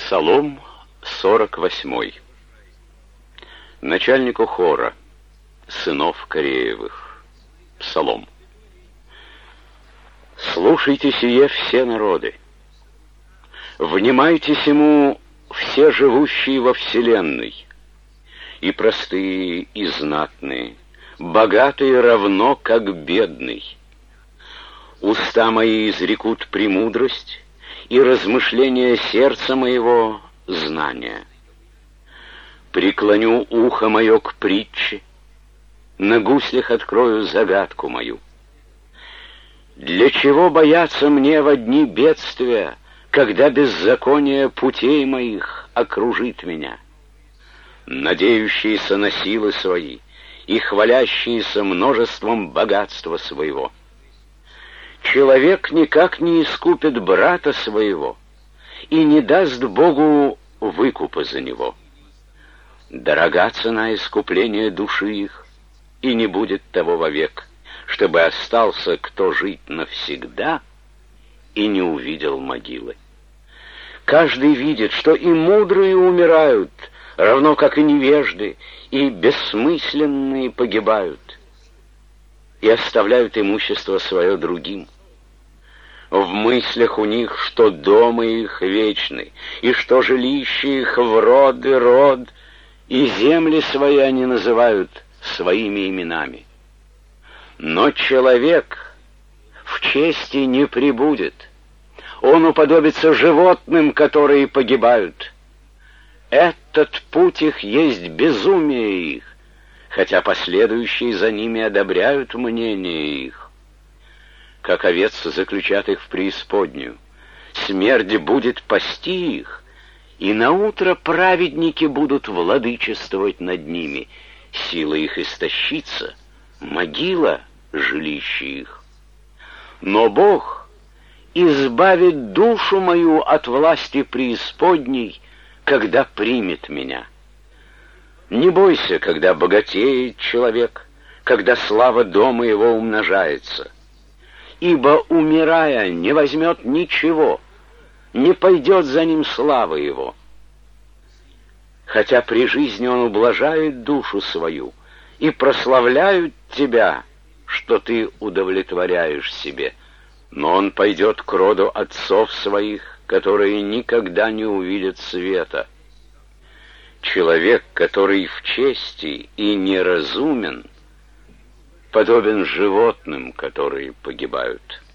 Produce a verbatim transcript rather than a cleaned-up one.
Псалом сорок восьмой. Начальнику хора, сынов Кореевых. Псалом. Слушайте сие все народы, внимайте сему все живущие во вселенной, и простые, и знатные, богатые равно, как бедный. Уста мои изрекут премудрость, и размышления сердца моего — знания. Преклоню ухо мое к притче, на гуслях открою загадку мою. Для чего бояться мне во дни бедствия, когда беззаконие путей моих окружит меня? Надеющиеся на силы свои и хвалящиеся множеством богатства своего. Человек никак не искупит брата своего и не даст Богу выкупа за него. Дорога цена искупления души их, и не будет того вовек, чтобы остался кто жить навсегда и не увидел могилы. Каждый видит, что и мудрые умирают, равно как и невежды, и бессмысленные погибают, и оставляют имущество свое другим. В мыслях у них, что дома их вечный, и что жилище их в род и род, и земли свои они называют своими именами. Но человек в чести не пребудет, он уподобится животным, которые погибают. Этот путь их есть безумие их, хотя последующие за ними одобряют мнение их. Как овец заключат их в преисподнюю, смерть будет пасти их, и наутро праведники будут владычествовать над ними, сила их истощится, могила — жилище их. Но Бог избавит душу мою от власти преисподней, когда примет меня. Не бойся, когда богатеет человек, когда слава дома его умножается, ибо, умирая, не возьмет ничего, не пойдет за ним слава его. Хотя при жизни он ублажает душу свою и прославляют тебя, что ты удовлетворяешь себе, но он пойдет к роду отцов своих, которые никогда не увидят света. Человек, который в чести и неразумен, подобен животным, которые погибают.